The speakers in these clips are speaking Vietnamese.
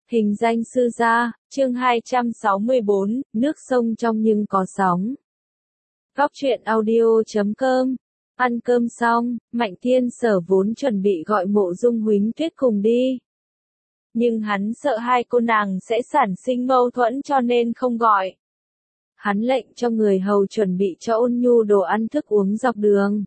Hình danh sư gia, chương 264, nước sông trong nhưng có sóng. Góc truyện audio.com. Ăn cơm xong, Mạnh Thiên Sở vốn chuẩn bị gọi Mộ Dung Huỳnh Tuyết cùng đi. Nhưng hắn sợ hai cô nàng sẽ sản sinh mâu thuẫn cho nên không gọi. Hắn lệnh cho người hầu chuẩn bị cho Ôn Nhu đồ ăn thức uống dọc đường.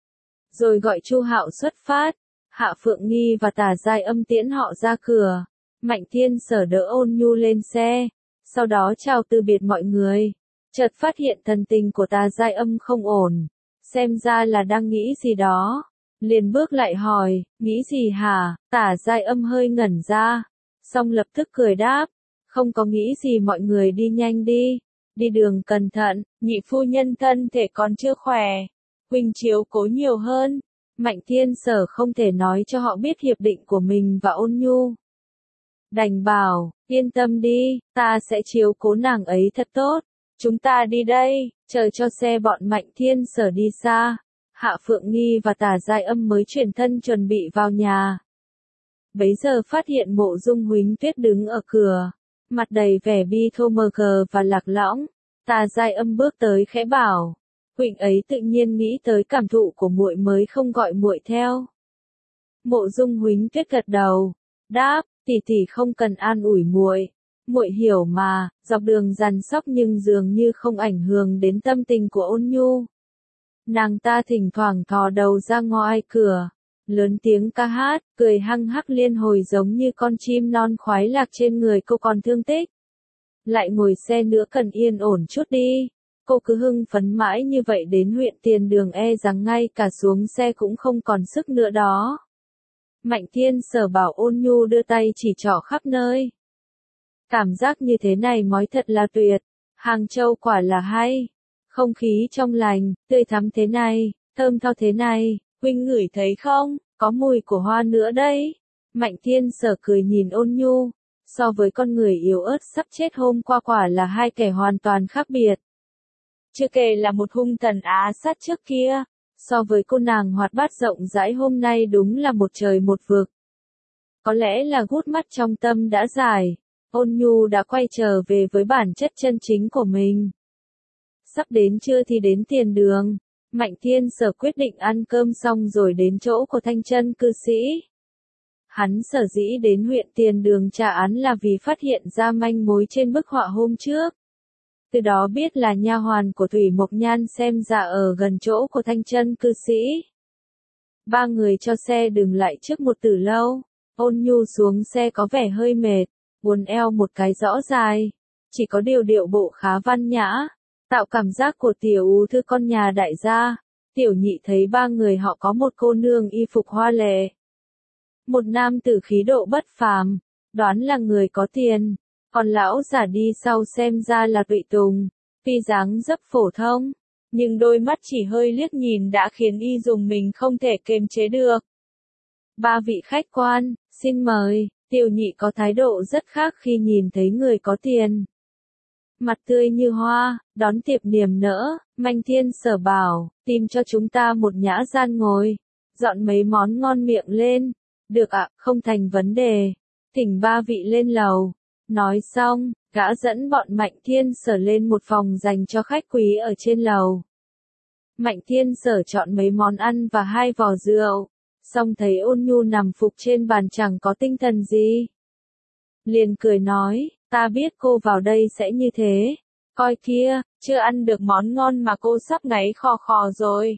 Rồi gọi Chu Hạo xuất phát, Hạ Phượng Nghi và Tả Giai Âm tiễn họ ra cửa. Mạnh Thiên Sở đỡ Ôn Nhu lên xe, sau đó chào từ biệt mọi người. Chợt phát hiện thần tình của Tả Giai Âm không ổn, xem ra là đang nghĩ gì đó. Liền bước lại hỏi, nghĩ gì hả? Tả Giai Âm hơi ngẩn ra, xong lập tức cười đáp, không có nghĩ gì, mọi người đi nhanh đi, đi đường cẩn thận, nhị phu nhân thân thể còn chưa khỏe, huynh chiếu cố nhiều hơn. Mạnh Thiên Sở không thể nói cho họ biết hiệp định của mình và Ôn Nhu. Đành bảo, yên tâm đi, ta sẽ chiếu cố nàng ấy thật tốt. Chúng ta đi đây, chờ cho xe bọn Mạnh Thiên Sở đi xa. Hạ Phượng Nghi và Tả Giai Âm mới chuyển thân chuẩn bị vào nhà. Bấy giờ phát hiện Mộ Dung Huỳnh Tuyết đứng ở cửa, mặt đầy vẻ bi thô mờ gờ và lạc lõng. Tả Giai Âm bước tới khẽ bảo, huynh ấy tự nhiên nghĩ tới cảm thụ của muội mới không gọi muội theo. Mộ Dung Huỳnh Tuyết gật đầu, đáp, tỷ tỷ không cần an ủi muội hiểu mà. Dọc đường dằn sóc nhưng dường như không ảnh hưởng đến tâm tình của Ôn Nhu. Nàng ta thỉnh thoảng thò đầu ra ngoài cửa, lớn tiếng ca hát, cười hăng hắc liên hồi giống như con chim non khoái lạc trên người cô còn thương tích. Lại ngồi xe nữa cần yên ổn chút đi. Cô cứ hưng phấn mãi như vậy đến huyện Tiền Đường e rằng ngay cả xuống xe cũng không còn sức nữa đó. Mạnh Thiên Sở bảo Ôn Nhu đưa tay chỉ trỏ khắp nơi. Cảm giác như thế này mói thật là tuyệt, Hàng Châu quả là hay. Không khí trong lành, tươi thắm thế này, thơm tho thế này, huynh ngửi thấy không, có mùi của hoa nữa đấy. Mạnh Thiên Sở cười nhìn Ôn Nhu, so với con người yếu ớt sắp chết hôm qua quả là hai kẻ hoàn toàn khác biệt. Chưa kể là một hung thần á sát trước kia, so với cô nàng hoạt bát rộng rãi hôm nay đúng là một trời một vực. Có lẽ là gút mắt trong tâm đã giải, Ôn Nhu đã quay trở về với bản chất chân chính của mình. Sắp đến trưa thì đến Tiền Đường, Mạnh Thiên Sở quyết định ăn cơm xong rồi đến chỗ của Thanh Chân cư sĩ. Hắn sở dĩ đến huyện Tiền Đường tra án là vì phát hiện ra manh mối trên bức họa hôm trước. Từ đó biết là nha hoàn của Thủy Mộc Nhan xem ra ở gần chỗ của Thanh Chân cư sĩ. Ba người cho xe dừng lại trước một tử lâu. Ôn Nhu xuống xe có vẻ hơi mệt, uốn eo một cái rõ dài, chỉ có điều điệu bộ khá văn nhã, tạo cảm giác của tiểu ú thư con nhà đại gia. Tiểu nhị thấy ba người họ có một cô nương y phục hoa lệ, một nam tử khí độ bất phàm, đoán là người có tiền, còn lão giả đi sau xem ra là tùy tùng, tuy dáng dấp phổ thông, nhưng đôi mắt chỉ hơi liếc nhìn đã khiến y dùng mình không thể kiềm chế được. Ba vị khách quan, xin mời. Tiểu nhị có thái độ rất khác khi nhìn thấy người có tiền. Mặt tươi như hoa, đón tiếp niềm nở. Mạnh Thiên Sở bảo, tìm cho chúng ta một nhã gian ngồi, dọn mấy món ngon miệng lên. Được ạ, không thành vấn đề. Thỉnh ba vị lên lầu. Nói xong, gã dẫn bọn Mạnh Thiên Sở lên một phòng dành cho khách quý ở trên lầu. Mạnh Thiên Sở chọn mấy món ăn và hai vò rượu. Xong thấy Ôn Nhu nằm phục trên bàn chẳng có tinh thần gì. Liền cười nói, ta biết cô vào đây sẽ như thế. Coi kia, chưa ăn được món ngon mà cô sắp ngáy khò khò rồi.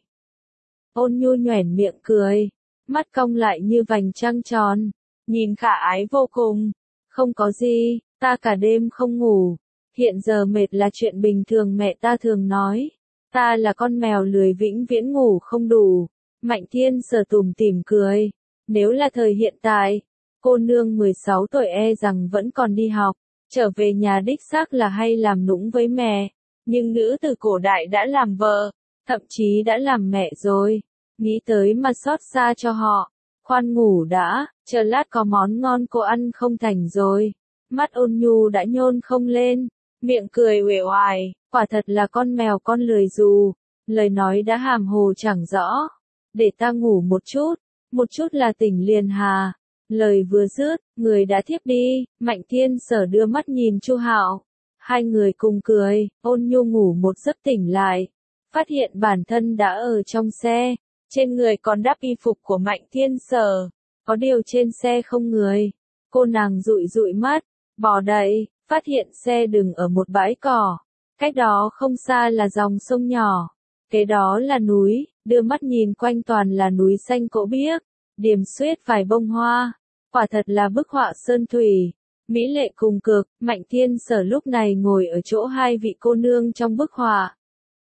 Ôn Nhu nhoẻn miệng cười, mắt cong lại như vành trăng tròn, nhìn khả ái vô cùng. Không có gì, ta cả đêm không ngủ. Hiện giờ mệt là chuyện bình thường, mẹ ta thường nói. Ta là con mèo lười vĩnh viễn ngủ không đủ. Mạnh Thiên Sở tủm tỉm cười. Nếu là thời hiện tại, cô nương 16 tuổi e rằng vẫn còn đi học, trở về nhà đích xác là hay làm nũng với mẹ. Nhưng nữ từ cổ đại đã làm vợ, thậm chí đã làm mẹ rồi. Nghĩ tới mà xót xa cho họ. Khoan ngủ đã, chờ lát có món ngon cô ăn không thành rồi. Mắt Ôn Nhu đã nhôn không lên, miệng cười uể oải, quả thật là con mèo con lười dù. Lời nói đã hàm hồ chẳng rõ. Để ta ngủ một chút là tỉnh liền hà. Lời vừa dứt, người đã thiếp đi, Mạnh Thiên Sở đưa mắt nhìn Chu Hạo. Hai người cùng cười, Ôn Nhu ngủ một giấc tỉnh lại, phát hiện bản thân đã ở trong xe, trên người còn đắp y phục của Mạnh Thiên Sở, có điều trên xe không người. Cô nàng dụi dụi mắt, bò đậy, phát hiện xe dừng ở một bãi cỏ, cách đó không xa là dòng sông nhỏ, kế đó là núi, đưa mắt nhìn quanh toàn là núi xanh cỗ biếc, điểm xuyết vài bông hoa, quả thật là bức họa sơn thủy, mỹ lệ cùng cực. Mạnh Thiên Sở lúc này ngồi ở chỗ hai vị cô nương trong bức họa.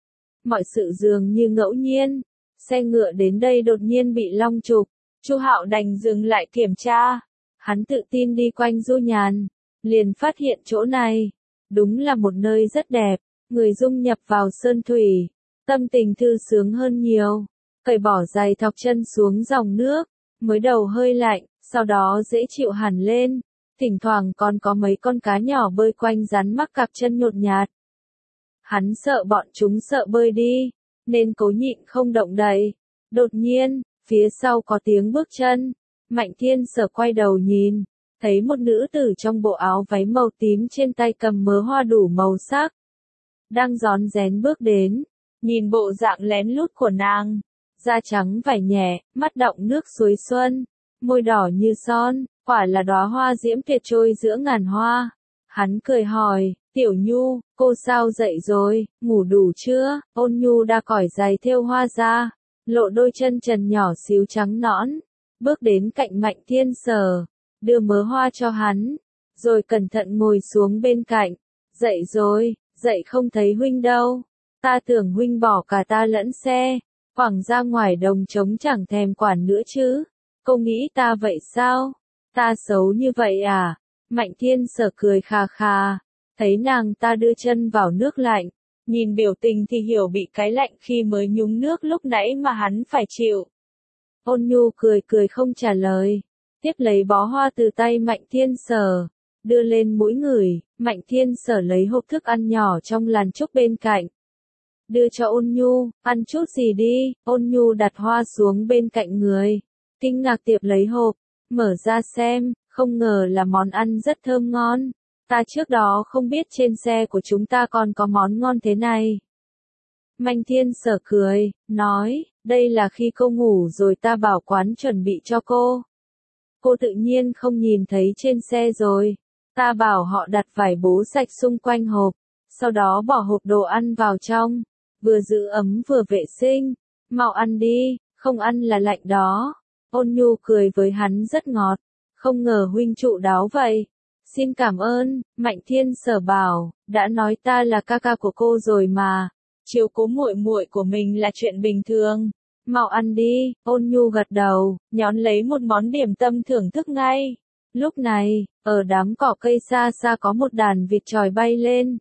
Mọi sự dường như ngẫu nhiên, xe ngựa đến đây đột nhiên bị long trục, Chu Hạo đành dừng lại kiểm tra, hắn tự tin đi quanh du nhàn, liền phát hiện chỗ này, đúng là một nơi rất đẹp, người dung nhập vào sơn thủy, tâm tình thư sướng hơn nhiều, cởi bỏ giày thọc chân xuống dòng nước, mới đầu hơi lạnh, sau đó dễ chịu hẳn lên, thỉnh thoảng còn có mấy con cá nhỏ bơi quanh rắn mắc cặp chân nhột nhạt. Hắn sợ bọn chúng sợ bơi đi, nên cố nhịn không động đậy. Đột nhiên, phía sau có tiếng bước chân, Mạnh Thiên Sở quay đầu nhìn, thấy một nữ tử trong bộ áo váy màu tím trên tay cầm mớ hoa đủ màu sắc, đang rón rén bước đến, nhìn bộ dạng lén lút của nàng, da trắng vải nhẹ, mắt đọng nước suối xuân, môi đỏ như son, quả là đóa hoa diễm tuyệt trôi giữa ngàn hoa. Hắn cười hỏi, Tiểu Nhu, cô sao dậy rồi, ngủ đủ chưa? Ôn Nhu đã cởi giày thêu hoa ra, lộ đôi chân trần nhỏ xíu trắng nõn, bước đến cạnh Mạnh Thiên Sở, đưa mớ hoa cho hắn, rồi cẩn thận ngồi xuống bên cạnh. Dậy rồi, dậy không thấy huynh đâu, ta tưởng huynh bỏ cả ta lẫn xe, quẳng ra ngoài đồng trống chẳng thèm quản nữa chứ, cô nghĩ ta vậy sao? Ta xấu như vậy à? Mạnh Thiên Sở cười khà khà, thấy nàng ta đưa chân vào nước lạnh, nhìn biểu tình thì hiểu bị cái lạnh khi mới nhúng nước lúc nãy mà hắn phải chịu. Ôn Nhu cười cười không trả lời, tiếp lấy bó hoa từ tay Mạnh Thiên Sở, đưa lên mũi ngửi. Mạnh Thiên Sở lấy hộp thức ăn nhỏ trong làn trúc bên cạnh, đưa cho Ôn Nhu, ăn chút gì đi. Ôn Nhu đặt hoa xuống bên cạnh người, kinh ngạc tiếp lấy hộp, mở ra xem, không ngờ là món ăn rất thơm ngon. Ta trước đó không biết trên xe của chúng ta còn có món ngon thế này. Mạnh Thiên Sở cười, nói, đây là khi cô ngủ rồi ta bảo quán chuẩn bị cho cô. Cô tự nhiên không nhìn thấy trên xe rồi. Ta bảo họ đặt vải bố sạch xung quanh hộp, sau đó bỏ hộp đồ ăn vào trong, vừa giữ ấm vừa vệ sinh. Mau ăn đi, không ăn là lạnh đó. Ôn Nhu cười với hắn rất ngọt, không ngờ huynh trụ đáo vậy. Xin cảm ơn. Mạnh Thiên Sở bảo, đã nói ta là ca ca của cô rồi mà, chiếu cố muội muội của mình là chuyện bình thường. Mau ăn đi. Ôn Nhu gật đầu, nhón lấy một món điểm tâm thưởng thức ngay. Lúc này, ở đám cỏ cây xa xa có một đàn vịt chòi bay lên,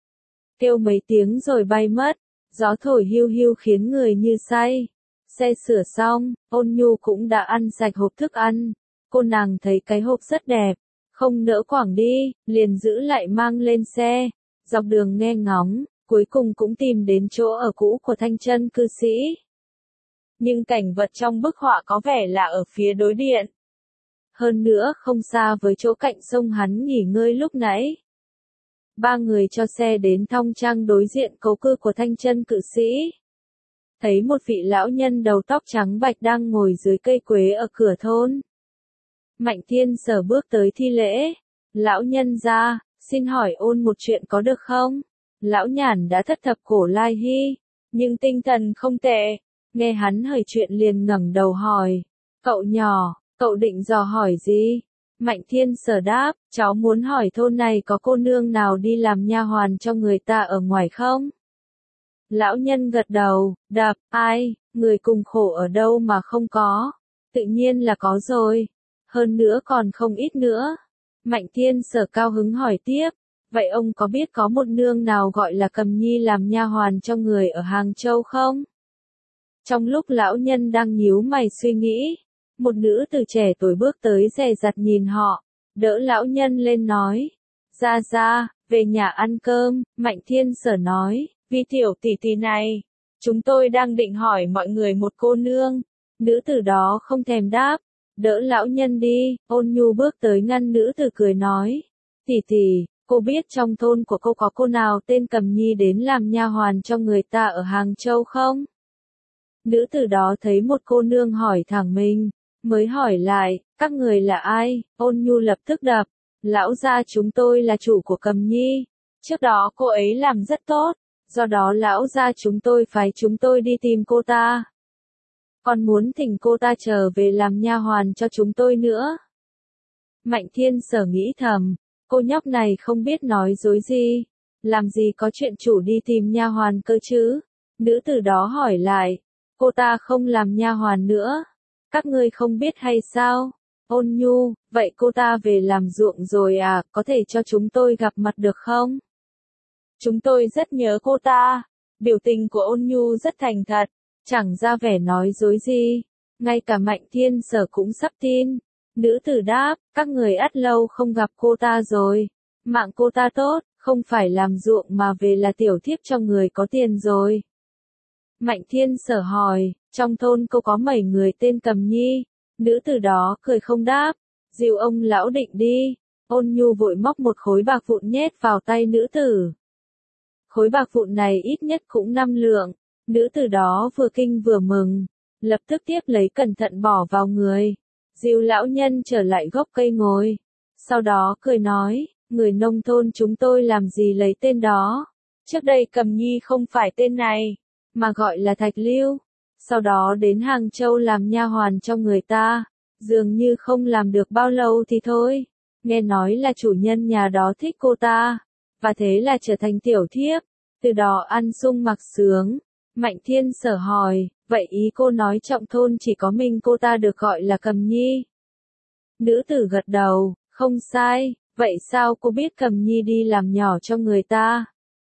kêu mấy tiếng rồi bay mất, gió thổi hiu hiu khiến người như say. Xe sửa xong, Ôn Nhu cũng đã ăn sạch hộp thức ăn. Cô nàng thấy cái hộp rất đẹp, không nỡ quẳng đi, liền giữ lại mang lên xe. Dọc đường nghe ngóng, cuối cùng cũng tìm đến chỗ ở cũ của Thanh Chân cư sĩ. Nhưng cảnh vật trong bức họa có vẻ là ở phía đối diện. Hơn nữa không xa với chỗ cạnh sông hắn nghỉ ngơi lúc nãy. Ba người cho xe đến thong trang đối diện cố cư của Thanh Chân cự sĩ. Thấy một vị lão nhân đầu tóc trắng bạch đang ngồi dưới cây quế ở cửa thôn. Mạnh Thiên Sở bước tới thi lễ. Lão nhân ra, xin hỏi ôn một chuyện có được không? Lão nhàn đã thất thập cổ lai hy, nhưng tinh thần không tệ. Nghe hắn hỏi chuyện liền ngẩng đầu hỏi. Cậu nhỏ, cậu định dò hỏi gì? Mạnh Thiên Sở đáp, cháu muốn hỏi thôn này có cô nương nào đi làm nha hoàn cho người ta ở ngoài không? Lão nhân gật đầu, đáp, ai, người cùng khổ ở đâu mà không có? Tự nhiên là có rồi. Hơn nữa còn không ít nữa. Mạnh Thiên Sở cao hứng hỏi tiếp, vậy ông có biết có một nương nào gọi là Cầm Nhi làm nha hoàn cho người ở Hàng Châu không? Trong lúc lão nhân đang nhíu mày suy nghĩ, một nữ từ trẻ tuổi bước tới dè dặt nhìn họ, đỡ lão nhân lên nói, ra, về nhà ăn cơm. Mạnh Thiên Sở nói, vì tiểu tỷ tỷ này, chúng tôi đang định hỏi mọi người một cô nương. Nữ tử đó không thèm đáp, đỡ lão nhân đi, Ôn Nhu bước tới ngăn nữ tử cười nói. Tỷ tỷ, cô biết trong thôn của cô có cô nào tên Cầm Nhi đến làm nha hoàn cho người ta ở Hàng Châu không? Nữ tử đó thấy một cô nương hỏi thẳng mình, mới hỏi lại, các người là ai? Ôn Nhu lập tức đáp, lão gia chúng tôi là chủ của Cầm Nhi. Trước đó cô ấy làm rất tốt, do đó lão gia chúng tôi phái chúng tôi đi tìm cô ta. Còn muốn thỉnh cô ta trở về làm nha hoàn cho chúng tôi nữa. Mạnh Thiên Sở nghĩ thầm, cô nhóc này không biết nói dối gì, làm gì có chuyện chủ đi tìm nha hoàn cơ chứ? Nữ tử đó hỏi lại, cô ta không làm nha hoàn nữa, các ngươi không biết hay sao? Ôn Nhu, vậy cô ta về làm ruộng rồi à, có thể cho chúng tôi gặp mặt được không? Chúng tôi rất nhớ cô ta. Biểu tình của Ôn Nhu rất thành thật, chẳng ra vẻ nói dối gì. Ngay cả Mạnh Thiên Sở cũng sắp tin. Nữ tử đáp, các người ắt lâu không gặp cô ta rồi. Mạng cô ta tốt, không phải làm ruộng mà về là tiểu thiếp cho người có tiền rồi. Mạnh Thiên Sở hỏi, trong thôn cô có mấy người tên Cầm Nhi? Nữ tử đó cười không đáp, dìu ông lão định đi. Ôn Nhu vội móc một khối bạc vụn nhét vào tay nữ tử. Khối bạc vụn này ít nhất cũng 5 lượng. Nữ tử đó vừa kinh vừa mừng, lập tức tiếp lấy cẩn thận bỏ vào người. Dìu lão nhân trở lại gốc cây ngồi. Sau đó cười nói, người nông thôn chúng tôi làm gì lấy tên đó. Trước đây Cầm Nhi không phải tên này, mà gọi là Thạch Lưu. Sau đó đến Hàng Châu làm nha hoàn cho người ta. Dường như không làm được bao lâu thì thôi. Nghe nói là chủ nhân nhà đó thích cô ta, và thế là trở thành tiểu thiếp. Từ đó ăn sung mặc sướng. Mạnh Thiên Sở hỏi, vậy ý cô nói trong thôn chỉ có mình cô ta được gọi là Cầm Nhi? Nữ tử gật đầu, không sai, vậy sao cô biết Cầm Nhi đi làm nhỏ cho người ta?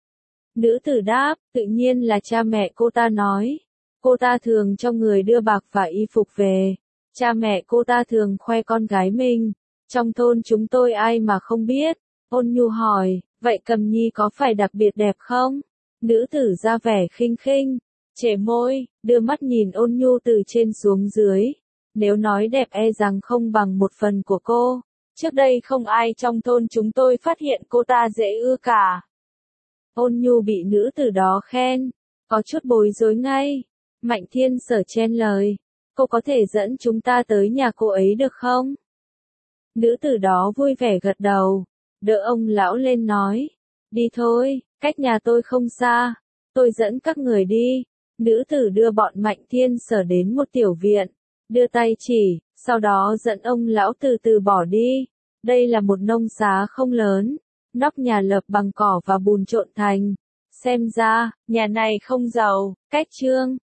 Nữ tử đáp, tự nhiên là cha mẹ cô ta nói. Cô ta thường cho người đưa bạc và y phục về. Cha mẹ cô ta thường khoe con gái mình. Trong thôn chúng tôi ai mà không biết. Ôn Nhu hỏi, vậy Cầm Nhi có phải đặc biệt đẹp không? Nữ tử ra vẻ khinh khinh, chẻ môi, đưa mắt nhìn Ôn Nhu từ trên xuống dưới. Nếu nói đẹp e rằng không bằng một phần của cô. Trước đây không ai trong thôn chúng tôi phát hiện cô ta dễ ưa cả. Ôn Nhu bị nữ tử đó khen, có chút bối rối ngay. Mạnh Thiên Sở chen lời, cô có thể dẫn chúng ta tới nhà cô ấy được không? Nữ tử đó vui vẻ gật đầu, đỡ ông lão lên nói, đi thôi, cách nhà tôi không xa, tôi dẫn các người đi. Nữ tử đưa bọn Mạnh Thiên Sở đến một tiểu viện, đưa tay chỉ, sau đó dẫn ông lão từ từ bỏ đi. Đây là một nông xá không lớn, nóc nhà lợp bằng cỏ và bùn trộn thành. Xem ra, nhà này không giàu, cách Trương